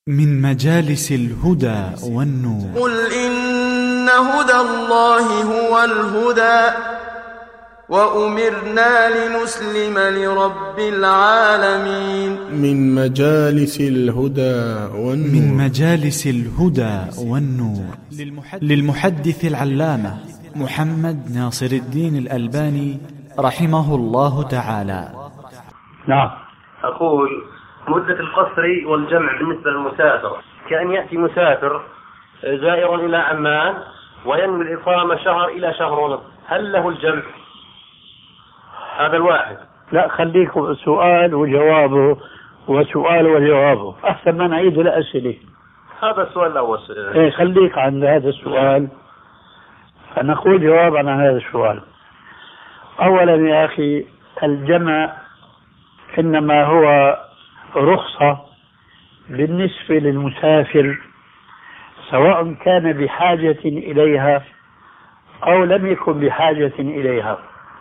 من مجالس الهدى والنور. قل إن هدى الله هو الهدى وأمرنا لنسلم لرب العالمين. من مجالس الهدى والنور. من مجالس الهدى والنور للمحدث العلامة محمد ناصر الدين الألباني رحمه الله تعالى. نعم. أقول مدة القصر والجمع بالنسبة للمسافر كأن يأتي مسافر زائر إلى عمان وينوي الإقامة شهر إلى شهر ونصف، هل له الجمع؟ هذا الواحد. لا، خليكم سؤال وجوابه وسؤال وجوابه، أحسن ما نعيد الأسئلة. هذا السؤال الأول. خليك عند هذا السؤال، فنقول جوابا عن هذا السؤال. أولا يا أخي، الجمع إنما هو رخصة بالنسبة للمسافر سواء كان بحاجة إليها أو لم يكن بحاجة إليها،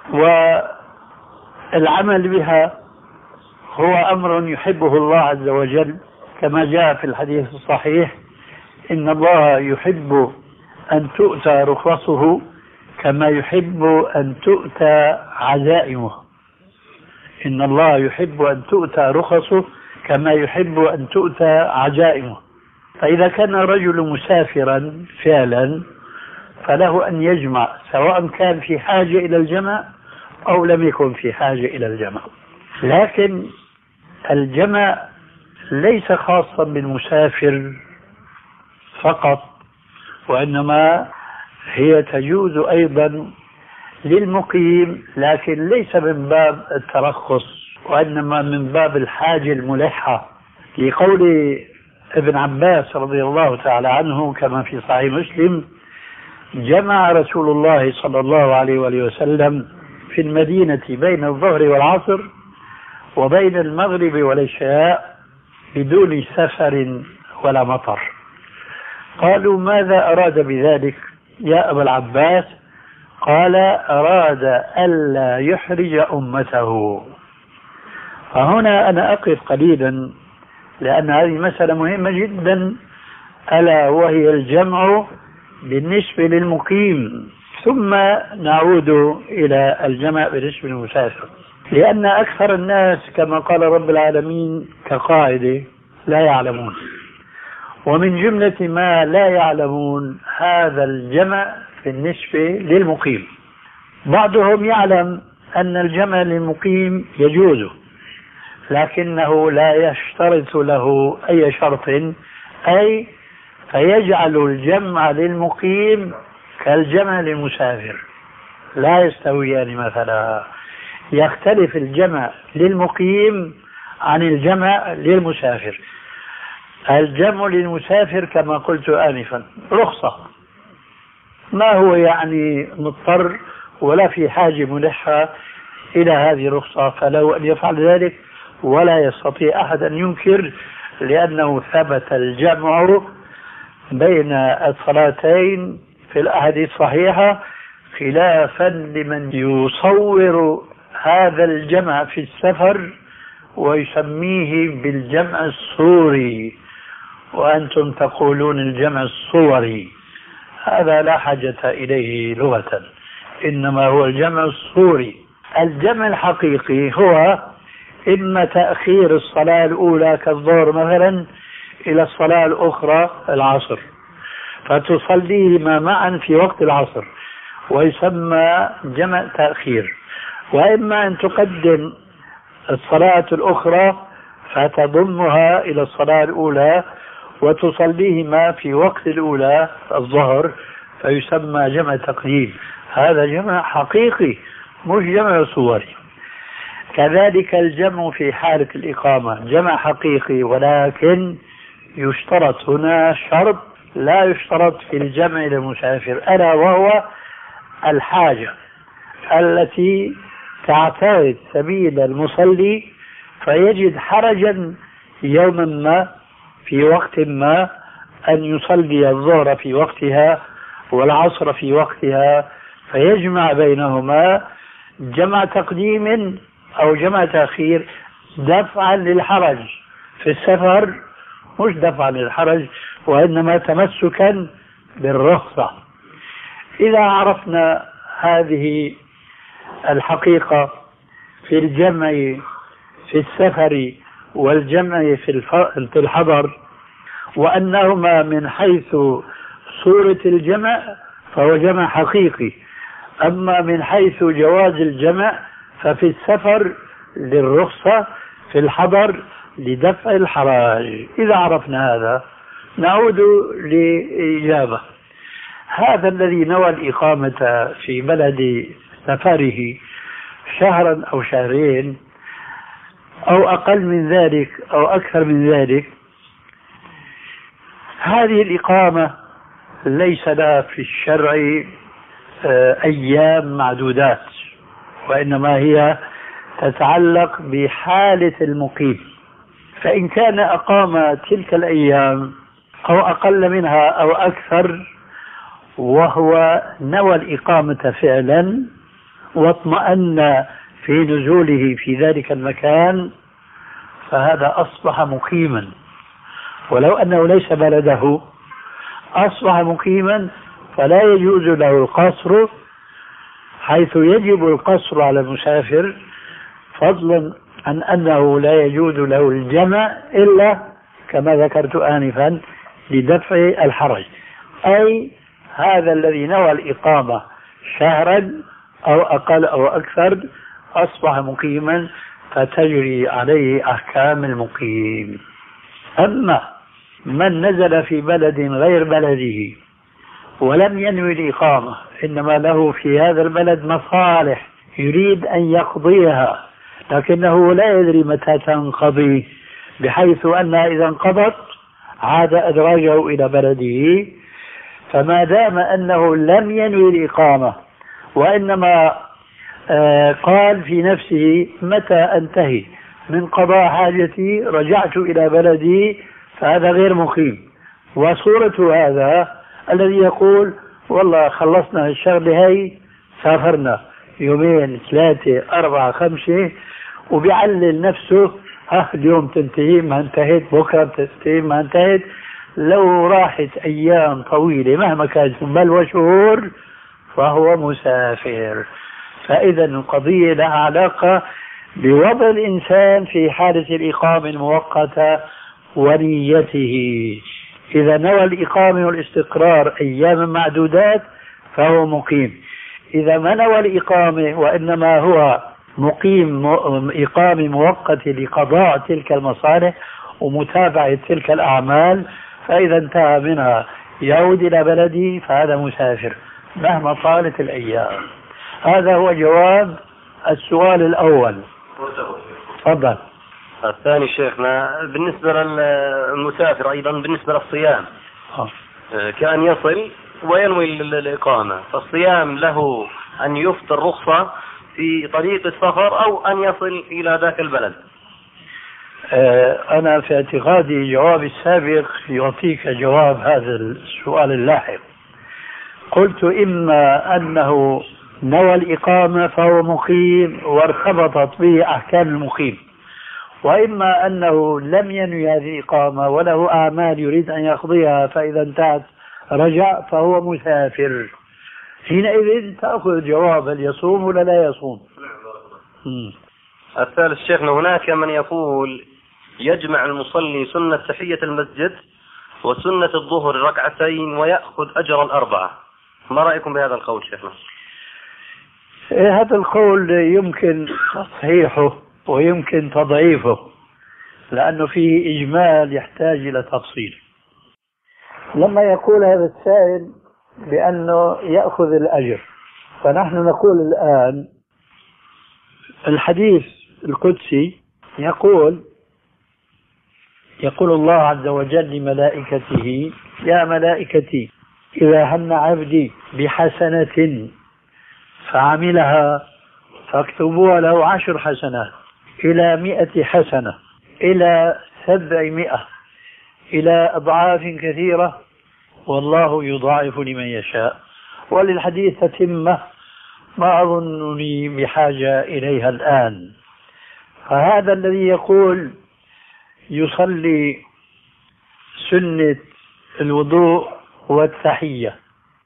والعمل بها هو أمر يحبه الله عز وجل كما جاء في الحديث الصحيح: إن الله يحب أن تؤتى رخصه كما يحب أن تؤتى عزائمه. إن الله يحب أن تؤتى رخصه كما يحب أن تؤتى عزائمه. فإذا كان رجل مسافرا فعلا فله أن يجمع سواء كان في حاجة إلى الجمع أو لم يكن في حاجة إلى الجمع. لكن الجمع ليس خاصا بالمسافر فقط، وإنما هي تجوز أيضا للمقيم، لكن ليس من باب الترخص وإنما من باب الحاجة الملحة، لقول ابن عباس رضي الله تعالى عنه كما في صحيح مسلم: جمع رسول الله صلى الله عليه وآله وسلم في المدينة بين الظهر والعصر وبين المغرب والعشاء بدون سفر ولا مطر. قالوا: ماذا أراد بذلك يا أبا العباس؟ قال: أراد ألا يحرج أمته. فهنا أنا أقف قليلا لأن هذه مسألة مهمة جدا، ألا وهي الجمع بالنسبة للمقيم، ثم نعود إلى الجمع بالنسبة للمسافر، لأن أكثر الناس كما قال رب العالمين كقاعدة لا يعلمون، ومن جملة ما لا يعلمون هذا الجمع بالنسبة للمقيم. بعضهم يعلم أن الجمع للمقيم يجوز، لكنه لا يشترط له أي شرط، أي فيجعل الجمع للمقيم كالجمع للمسافر، لا يستويان. مثلا يختلف الجمع للمقيم عن الجمع للمسافر. الجمع للمسافر كما قلت آنفا رخصة، ما هو يعني مضطر ولا في حاجة ملحة إلى هذه الرخصة، فله أن يفعل ذلك ولا يستطيع أحد أن ينكر، لأنه ثبت الجمع بين الصلاتين في الأحاديث الصحيحة، خلافا لمن يصور هذا الجمع في السفر ويسميه بالجمع الصوري، وأنتم تقولون الجمع الصوري. هذا لا حاجة إليه لغة، إنما هو الجمع الصوري. الجمع الحقيقي هو إما تأخير الصلاة الأولى كالظهر مثلا إلى الصلاة الأخرى العصر، فتصليهما معا في وقت العصر ويسمى جمع تأخير، وإما أن تقدم الصلاة الأخرى فتضمها إلى الصلاة الأولى وتصليهما في وقت الأولى الظهر فيسمى جمع تقديم. هذا جمع حقيقي مش جمع صوري. كذلك الجمع في حالة الإقامة جمع حقيقي، ولكن يشترط هنا شرط لا يشترط في الجمع للمسافر، ألا وهو الحاجة التي تعترض سبيل المصلي فيجد حرجا يوما ما في وقت ما أن يصلي الظهر في وقتها والعصر في وقتها، فيجمع بينهما جمع تقديم أو جمع تأخير دفعا للحرج في السفر مش دفعا للحرج وإنما تمسكا بالرخصة. إذا عرفنا هذه الحقيقة في الجمع في السفر والجمع في الحضر، وأنهما من حيث صورة الجمع فهو جمع حقيقي، أما من حيث جواز الجمع ففي السفر للرخصة، في الحضر لدفع الحرج. إذا عرفنا هذا نعود لإجابة. هذا الذي نوى الإقامة في بلد سفره شهرا أو شهرين أو أقل من ذلك أو أكثر من ذلك، هذه الإقامة ليس لها في الشرع أيام معدودات، وإنما هي تتعلق بحالة المقيم. فإن كان أقام تلك الأيام أو أقل منها أو أكثر وهو نوى الإقامة فعلا واطمأن في نزوله في ذلك المكان فهذا أصبح مقيما، ولو أنه ليس بلده أصبح مقيما، فلا يجوز له القصر، حيث يجب القصر على المسافر، فضلا عن أنه لا يجوز له الجمع إلا كما ذكرت آنفا لدفع الحرج. أي هذا الذي نوى الإقامة شهرا أو أقل أو أكثر أصبح مقيما، فتجري عليه أحكام المقيم. أما من نزل في بلد غير بلده ولم ينوي الإقامة، إنما له في هذا البلد مصالح يريد أن يقضيها لكنه لا يدري متى تنقضي، بحيث أنها إذا انقضت عاد أدراجه إلى بلده، فما دام أنه لم ينوي الإقامة وإنما قال في نفسه متى أنتهي من قضاء حاجتي رجعت إلى بلدي، فهذا غير مقيم. وصورة هذا الذي يقول والله خلصنا الشغلة هاي سافرنا يومين 3 4 5 وبيعلل نفسه اليوم تنتهي ما انتهت، بكرة تنتهي ما انتهت، لو راحت أيام طويلة مهما كانت بل وشهور فهو مسافر. فإذا القضية لها علاقة بوضع الإنسان في حالة الإقامة المؤقتة ونيته. إذا نوى الإقامة والاستقرار أيام معدودات فهو مقيم. إذا ما نوى الإقامة وإنما هو مقيم إقامة مؤقتة لقضاء تلك المصالح ومتابعة تلك الأعمال، فإذا انتهى منها يعود إلى بلده فهذا مسافر مهما طالت الأيام. هذا هو جواب السؤال الأول. تفضل. الثاني شيخنا بالنسبة للمسافر أيضا بالنسبة للصيام كان يصل وينوي الإقامة، فالصيام له أن يفطر رخصة في طريق السفر أو أن يصل إلى ذاك البلد؟ أنا في اعتقادي جواب السابق يعطيك جواب هذا السؤال اللاحق. قلت إما أنه نوى الإقامة فهو مقيم وارتبطت به أحكام المقيم، وإما أنه لم ينوي هذه الإقامة وله أعمال يريد أن يقضيها فإذا انتهت رجع فهو مسافر. حينئذ تأخذ جواب هل يصوم ولا لا يصوم. الثالث شيخنا هناك من يقول يجمع المصلي سنة تحية المسجد وسنة الظهر ركعتين ويأخذ أجر الأربعة، ما رأيكم بهذا القول شيخنا؟ هذا القول يمكن تصحيحه ويمكن تضعيفه لأنه فيه إجمال يحتاج إلى تفصيل. لما يقول هذا السائل بأنه يأخذ الأجر، فنحن نقول الآن الحديث القدسي يقول الله عز وجل لملائكته يا ملائكتي إذا هم عبدي بحسنة فعملها فاكتبوها له 10 حسنات إلى 100 حسنة إلى 700 إلى أضعاف كثيرة والله يضاعف لمن يشاء. وللحديث تتمة ما أظنني بحاجة إليها الآن. فهذا الذي يقول يصلي سنة الوضوء والتحية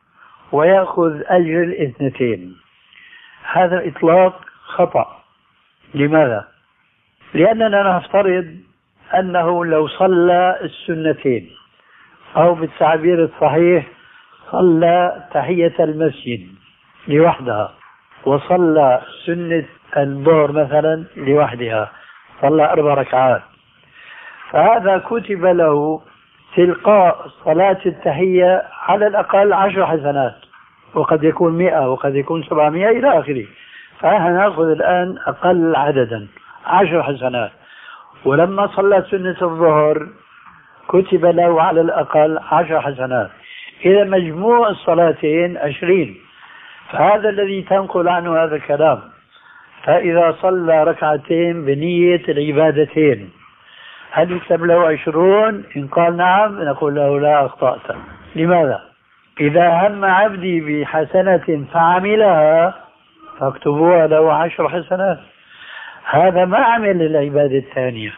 ويأخذ أجر الاثنتين، هذا الإطلاق خطأ. لماذا؟ لأننا نفترض أنه لو صلى السنتين، أو بالتعبير الصحيح صلى تحية المسجد لوحدها، وصلى سنة الظهر مثلا لوحدها، صلى 4 ركعات، فهذا كتب له تلقاء صلاة التحية على الأقل 10 حسنات، وقد يكون 100 وقد يكون 700 إلى آخره. فنأخذ الآن أقل عددا 10 حسنات. ولما صلى سنة الظهر كتب له على الأقل 10 حسنات. إذا مجموع الصلاتين 20. فهذا الذي تنقل عنه هذا الكلام. فإذا صلى ركعتين بنية العبادتين هل يكتب له 20؟ إن قال نعم نقول له لا، أخطأت. لماذا؟ إذا هم عبدي بحسنة فعملها فاكتبوها له 10 حسنات. هذا ما عمل العبادة الثانية،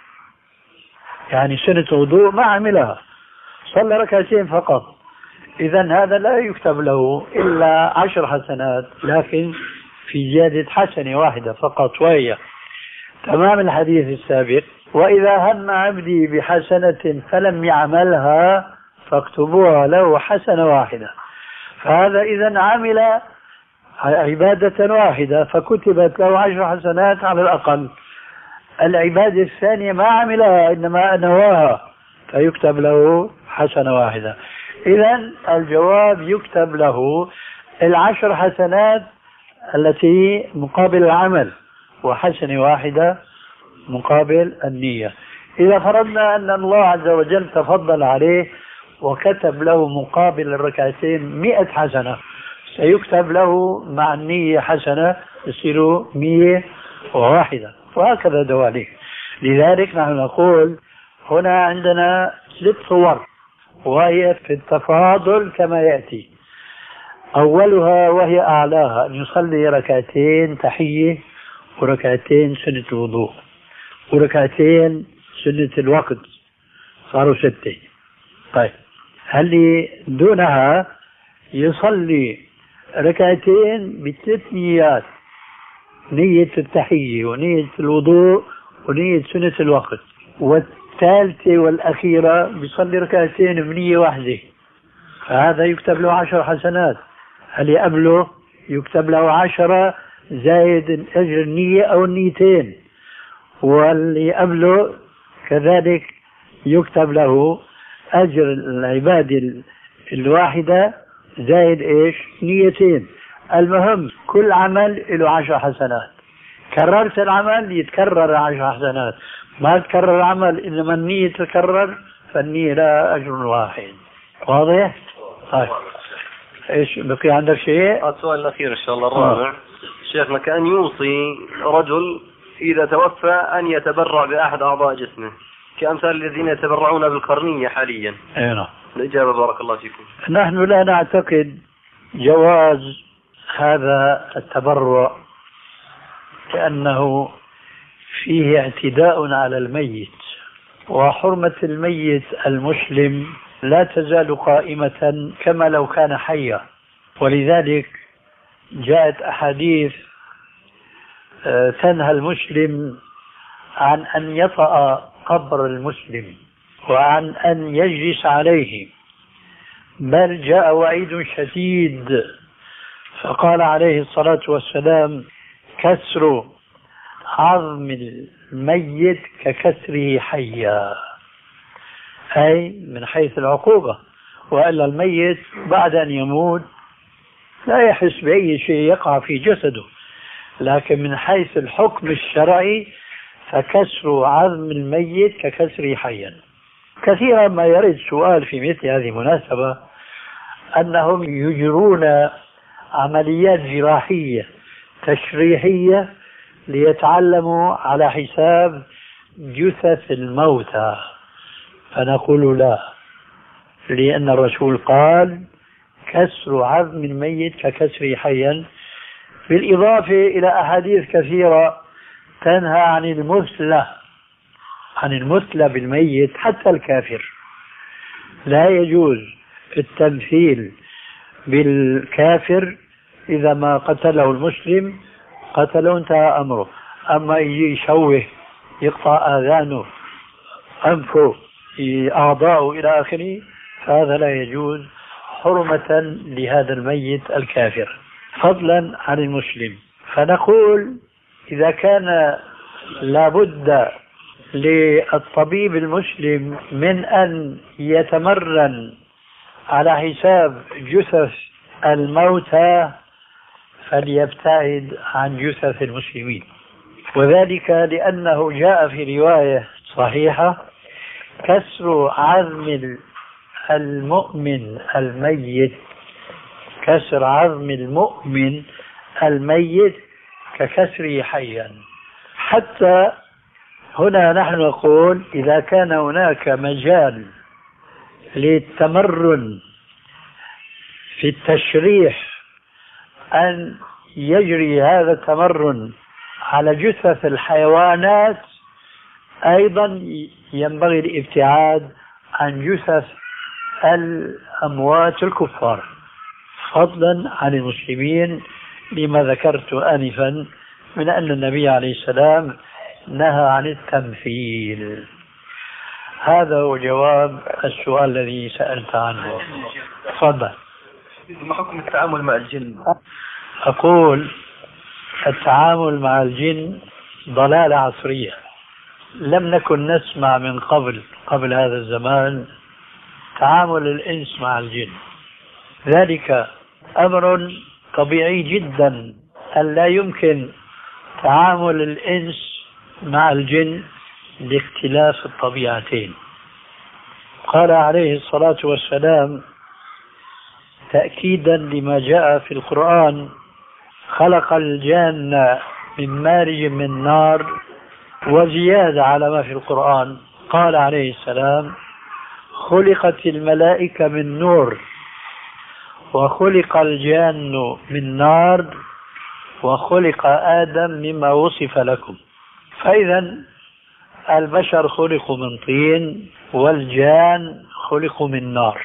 يعني سنة وضوء ما عملها، صلى ركعتين فقط، إذا هذا لا يكتب له إلا 10 حسنات، لكن في زيادة حسنة واحدة فقط، وهي تمام الحديث السابق: وإذا هم عبدي بحسنة فلم يعملها فاكتبوها له حسنة واحدة. فهذا إذا عمل عبادة واحدة فكتبت له 10 حسنات على الأقل. العبادة الثانية ما عملها إنما نواها فيكتب له حسنة واحدة. إذن الجواب يكتب له 10 حسنات التي مقابل العمل، وحسنة واحدة مقابل النية. إذا فرضنا أن الله عز وجل تفضل عليه وكتب له مقابل الركعتين 100 حسنة، سيكتب له مع النية حسنة، يصير 101، وهكذا دواليك. لذلك نحن نقول هنا عندنا 6 صور، وهي في التفاضل كما يأتي. أولها وهي أعلاها أن يصلي ركعتين تحية، وركعتين سنة الوضوء، وركعتين سنة الوقت، صاروا 6. طيب هل دونها يصلي ركعتين ب3 نيات: نية التحية ونية الوضوء ونية سنة الوقت، والثالثة والأخيرة بيصلي ركعتين بنية واحدة، فهذا يكتب له 10 حسنات. هل يقبله؟ يكتب له 10 زائد أجر النية أو النيتين، واللي قبله كذلك يكتب له أجر العبادة الواحدة زائد إيش؟ نيتين. المهم كل عمل له 10 حسنات. كررت العمل يتكرر 10 حسنات، ما تكرر العمل إنما النية تكرر فالنية لا أجر واحد. واضح؟ طيب إيش بقي عندك شيء؟ السؤال الأخير إن شاء الله الرابع. شيخنا كان يوصي رجل إذا توفى أن يتبرع بأحد أعضاء جسمه كأمثال الذين يتبرعون بالقرنية حاليا. نعم. الإجابة بارك الله فيكم. نحن لا نعتقد جواز هذا التبرع، لأنه فيه اعتداء على الميت، وحرمة الميت المسلم لا تزال قائمة كما لو كان حيا. ولذلك جاءت أحاديث تنهى المسلم عن أن يطأ قبر المسلم وعن أن يجلس عليه، بل جاء وعيد شديد فقال عليه الصلاة والسلام: كسر عظم الميت ككسره حيا، أي من حيث العقوبة. وإلا الميت بعد أن يموت لا يحس بأي شيء يقع في جسده، لكن من حيث الحكم الشرعي فكسر عظم الميت ككسره حيا. كثيرا ما يرد سؤال في مثل هذه المناسبة أنهم يجرون عمليات جراحية تشريحية ليتعلموا على حساب جثث الموتى، فنقول لا، لأن الرسول قال: كسر عظم الميت ككسره حيا، بالإضافة إلى أحاديث كثيرة تنهى عن المثلة بالميت حتى الكافر. لا يجوز التمثيل بالكافر، إذا ما قتله المسلم قتله انتهى أمره. أما يجي يشوه، يقطع آذانه، أنفه، أعضاءه إلى آخره، فهذا لا يجوز حرمة لهذا الميت الكافر، فضلا عن المسلم. فنقول إذا كان لابد للطبيب المسلم من أن يتمرن على حساب جثث الموتى فليبتعد عن جثث المسلمين، وذلك لأنه جاء في رواية صحيحة: كسر عظم المؤمن الميت، كسر عظم المؤمن الميت ككسره حيا. حتى هنا نحن نقول إذا كان هناك مجال للتمرن في التشريح أن يجري هذا التمرن على جثث الحيوانات، أيضا ينبغي الابتعاد عن جثث الأموات الكفار، فضلا عن المسلمين، لما ذكرت آنفا من أن النبي عليه السلام نهى عن التمثيل. هذا هو جواب السؤال الذي سألت عنه. تفضل. ما حكم التعامل مع الجن؟ أقول التعامل مع الجن ضلالة عصرية، لم نكن نسمع من قبل هذا الزمان تعامل الإنس مع الجن. ذلك أمر طبيعي جدا أن لا يمكن تعامل الإنس مع الجن لاختلاف الطبيعتين. قال عليه الصلاة والسلام تأكيدا لما جاء في القرآن: خلق الجن من مارج من نار. وزيادة على ما في القرآن قال عليه السلام: خلقت الملائكة من نور، وخلق الجن من نار، وخلق آدم مما وصف لكم. فإذا البشر خلقوا من طين والجان خلقوا من نار.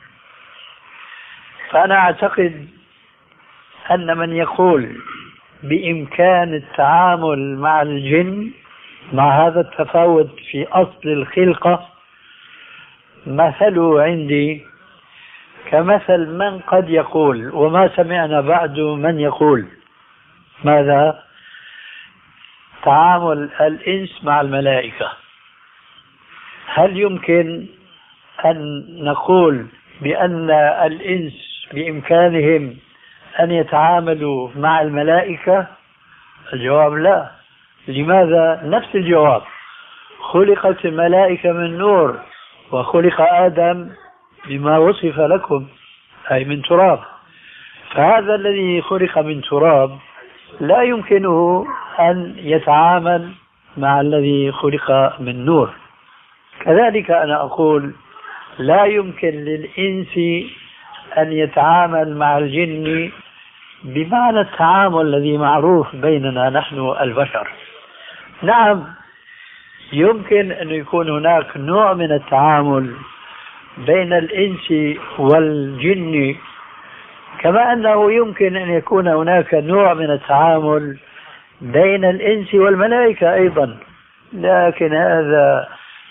فأنا أعتقد أن من يقول بإمكان التعامل مع الجن مع هذا التفاوت في أصل الخلقة مثله عندي كمثل من قد يقول، وما سمعنا بعد من يقول ماذا؟ تعامل الإنس مع الملائكة. هل يمكن أن نقول بأن الإنس بإمكانهم أن يتعاملوا مع الملائكة؟ الجواب لا. لماذا؟ نفس الجواب: خلقت الملائكة من نور، وخلق آدم بما وصف لكم، أي من تراب. فهذا الذي خلق من تراب لا يمكنه أن يتعامل مع الذي خلق من نور. كذلك أنا أقول لا يمكن للإنس أن يتعامل مع الجن بمعنى التعامل الذي معروف بيننا نحن البشر. نعم، يمكن أن يكون هناك نوع من التعامل بين الإنس والجن، كما أنه يمكن أن يكون هناك نوع من التعامل بين الإنس والملائكة أيضا، لكن هذا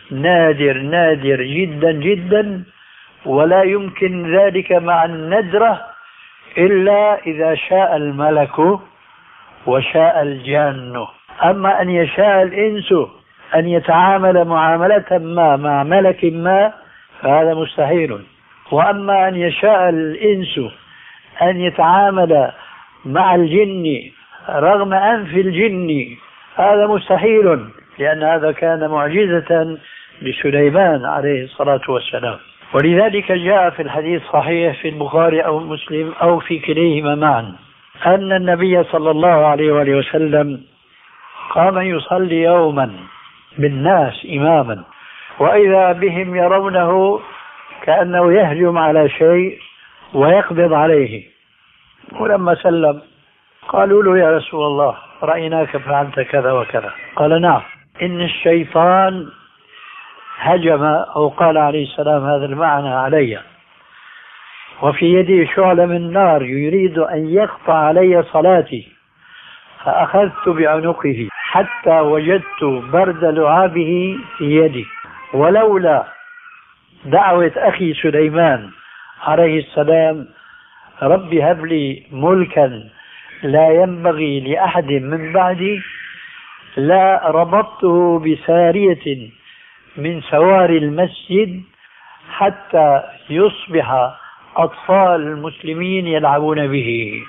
نادر جدا جدا، ولا يمكن ذلك مع الندرة إلا إذا شاء الملك وشاء الجان. أما أن يشاء الإنس أن يتعامل معاملة ما مع ملك ما فهذا مستحيل، وأما أن يشاء الإنس أن يتعامل مع الجن رغم أنف الجن هذا مستحيل، لأن هذا كان معجزة لسليمان عليه الصلاة والسلام. ولذلك جاء في الحديث صحيح في البخاري أو مسلم أو في كليهما معا أن النبي صلى الله عليه وآله وسلم قام يصلي يوما بالناس إماما، وإذا بهم يرونه كأنه يهجم على شيء ويقبض عليه، ولما سلم قالوا له: يا رسول الله رأيناك فعلت كذا وكذا. قال: نعم، إن الشيطان هجم أو قال عليه السلام هذا المعنى علي، وفي يدي شعلة من نار يريد أن يقطع علي صلاتي، فأخذت بعنقه حتى وجدت برد لعابه في يدي. ولولا دعوة أخي سليمان عليه السلام رب هب لي ملكا لا ينبغي لأحد من بعدي، لا ربطته بسارية من سواري المسجد حتى يصبح أطفال المسلمين يلعبون به.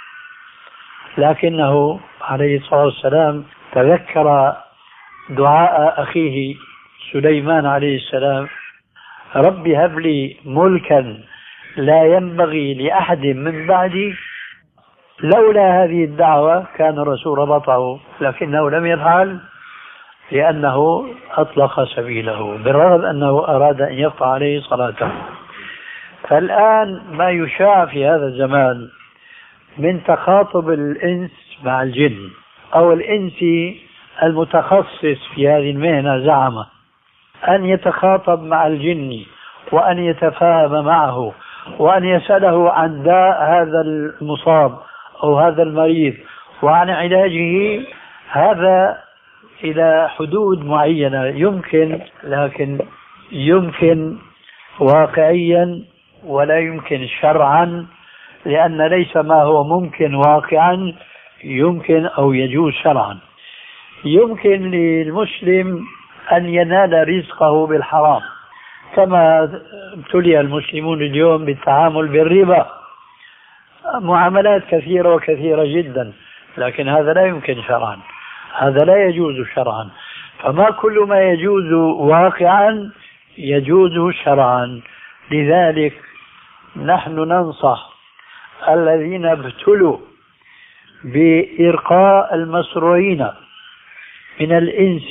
لكنه عليه الصلاة والسلام تذكر دعاء أخيه سليمان عليه السلام رب هب لي ملكا لا ينبغي لأحد من بعدي. لولا هذه الدعوة كان الرسول ربطه، لكنه لم يفعل لأنه أطلق سبيله بالرغم أنه أراد أن يقطع عليه صلاته. فالآن ما يشاع في هذا الزمان من تخاطب الإنس مع الجن، أو الإنسي المتخصص في هذه المهنة زعم أن يتخاطب مع الجن وأن يتفاهم معه وأن يسأله عن داء هذا المصاب أو هذا المريض وعن علاجه. هذا إلى حدود معينة يمكن، لكن يمكن واقعيا ولا يمكن شرعا، لأن ليس ما هو ممكن واقعا يمكن أو يجوز شرعا. يمكن للمسلم أن ينال رزقه بالحرام، كما ابتلي المسلمون اليوم بالتعامل بالربا، معاملات كثيرة وكثيرة جدا، لكن هذا لا يمكن شرعا، هذا لا يجوز شرعا. فما كل ما يجوز واقعا يجوز شرعا. لذلك نحن ننصح الذين ابتلوا بإرقاء المسروعين من الإنس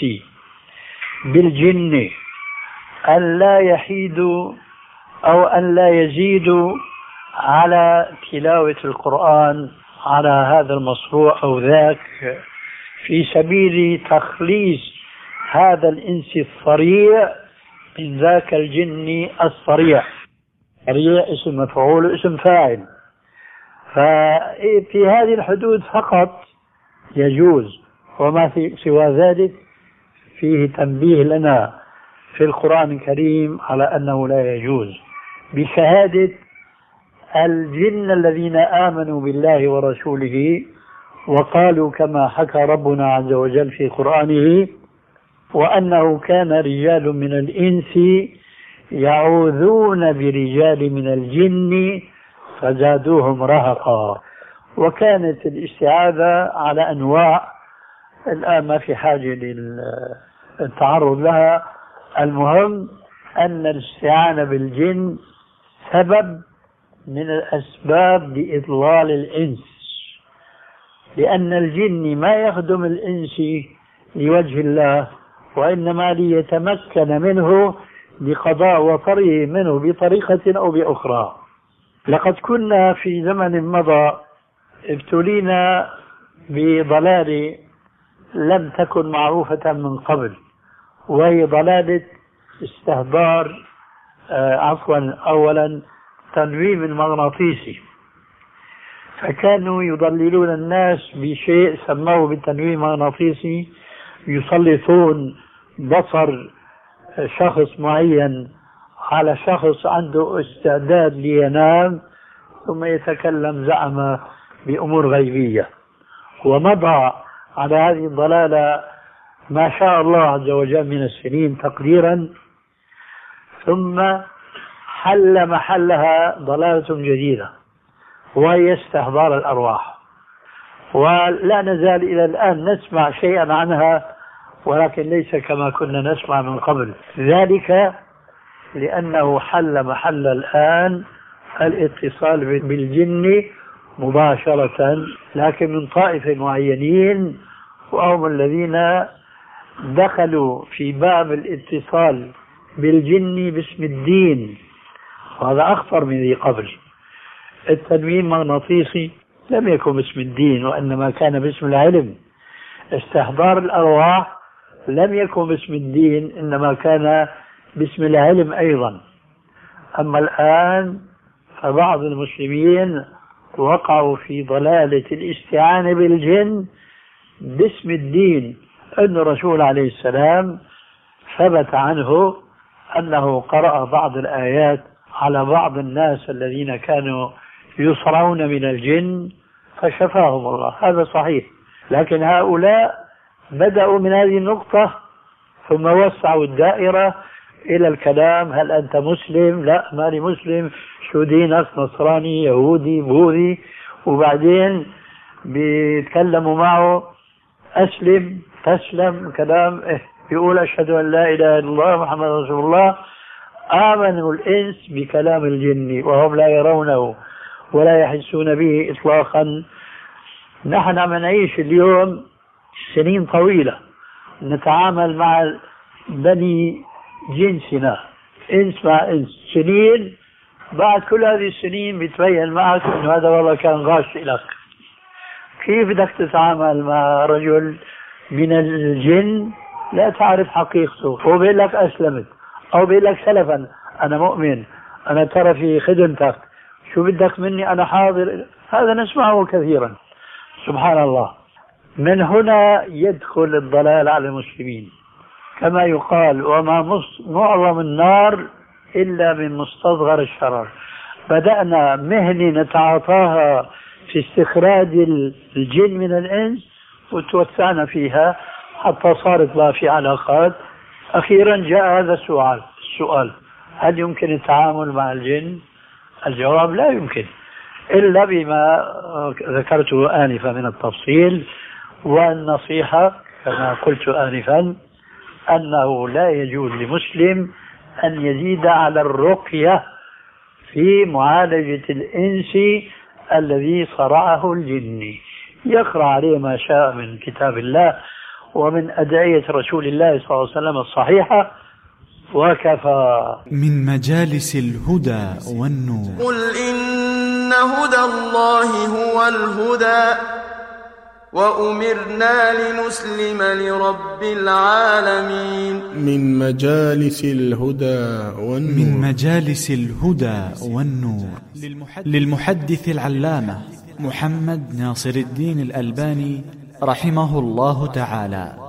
بالجن أن لا يحيدوا أو أن لا يزيدوا على تلاوة القرآن على هذا المصروع أو ذاك، في سبيل تخليص هذا الإنس الصريع من ذاك الجن الصريع. صريع اسم مفعول اسم فاعل. ففي هذه الحدود فقط يجوز، وما في سوى ذلك فيه تنبيه لنا في القرآن الكريم على أنه لا يجوز، بشهادة الجن الذين آمنوا بالله ورسوله وقالوا كما حكى ربنا عز وجل في قرآنه وأنه كان رجال من الإنس يعوذون برجال من الجن فزادوهم رهقا. وكانت الاستعاذة على أنواع، الآن ما في حاجة للتعرض لها. المهم أن الاستعانة بالجن سبب من الأسباب لإضلال الإنس، لأن الجن ما يخدم الإنس لوجه الله، وإنما ليتمكن منه لقضاء وطره منه بطريقة أو بأخرى. لقد كنا في زمن مضى ابتلينا بضلال لم تكن معروفة من قبل، وهي ضلالة استهدار أولا تنويم المغناطيسي. فكانوا يضللون الناس بشيء سموه بالتنويم المغناطيسي، يسلطون بصر شخص معين على شخص عنده استعداد لينام ثم يتكلم زعم بأمور غيبية. ومضى على هذه الضلالة ما شاء الله عز وجل من السنين تقديرا، ثم حل محلها ضلالة جديدة وهي استحضار الأرواح، ولا نزال إلى الآن نسمع شيئا عنها، ولكن ليس كما كنا نسمع من قبل. ذلك لأنه حل محل الآن الاتصال بالجن مباشرة، لكن من طائفة معينين، وهم الذين دخلوا في باب الاتصال بالجن باسم الدين، وهذا أخطر من ذي قبل. التنويم المغناطيسي لم يكن باسم الدين وإنما كان باسم العلم. استحضار الأرواح لم يكن باسم الدين، إنما كان باسم العلم أيضا. أما الآن فبعض المسلمين وقعوا في ضلالة الاستعانة بالجن باسم الدين. أن الرسول عليه السلام ثبت عنه أنه قرأ بعض الآيات على بعض الناس الذين كانوا يصرعون من الجن فشفاهم الله، هذا صحيح. لكن هؤلاء بدأوا من هذه النقطة ثم وسعوا الدائرة إلى الكلام: هل أنت مسلم؟ لا، ماني مسلم. شو دينك؟ نصراني، يهودي، بوذي. وبعدين بيتكلموا معه: أسلم، تسلم، كلام يقول أشهد أن لا إله إلا الله محمد رسول الله. آمنوا الإنس بكلام الجن وهم لا يرونه ولا يحسون به إطلاقا. نحن عم نعيش اليوم سنين طويلة نتعامل مع بني جنسنا، إنس مع إنس، سنين. بعد كل هذه السنين بيتبين معك أنه هذا والله كان غاش لك. كيف بدك تتعامل مع رجل من الجن لا تعرف حقيقته وبيقول لك أسلمت أو بيقول لك سلفا أنا مؤمن، أنا ترى في خدمتك، شو بدك مني، أنا حاضر. هذا نسمعه كثيرا. سبحان الله. من هنا يدخل الضلال على المسلمين، كما يقال: وما معظم النار إلا من مستصغر الشرر. بدأنا مهنة نتعاطاها في استخراج الجن من الإنس وتوسعنا فيها حتى صارت بقى في علاقات. أخيرا جاء هذا السؤال: هل يمكن التعامل مع الجن؟ الجواب: لا يمكن، إلا بما ذكرته آنفا من التفصيل. والنصيحة كما قلت آنفا أنه لا يجوز لمسلم أن يزيد على الرقية في معالجة الإنس الذي صرعه الجن. يقرأ عليه ما شاء من كتاب الله ومن أدعية رسول الله صلى الله عليه وسلم الصحيحة وكفى. من مجالس الهدى والنور. قل إن هدى الله هو الهدى وأمرنا لنسلم لرب العالمين. من مجالس الهدى والنور. من مجالس الهدى والنور للمحدث العلامة محمد ناصر الدين الألباني رحمه الله تعالى.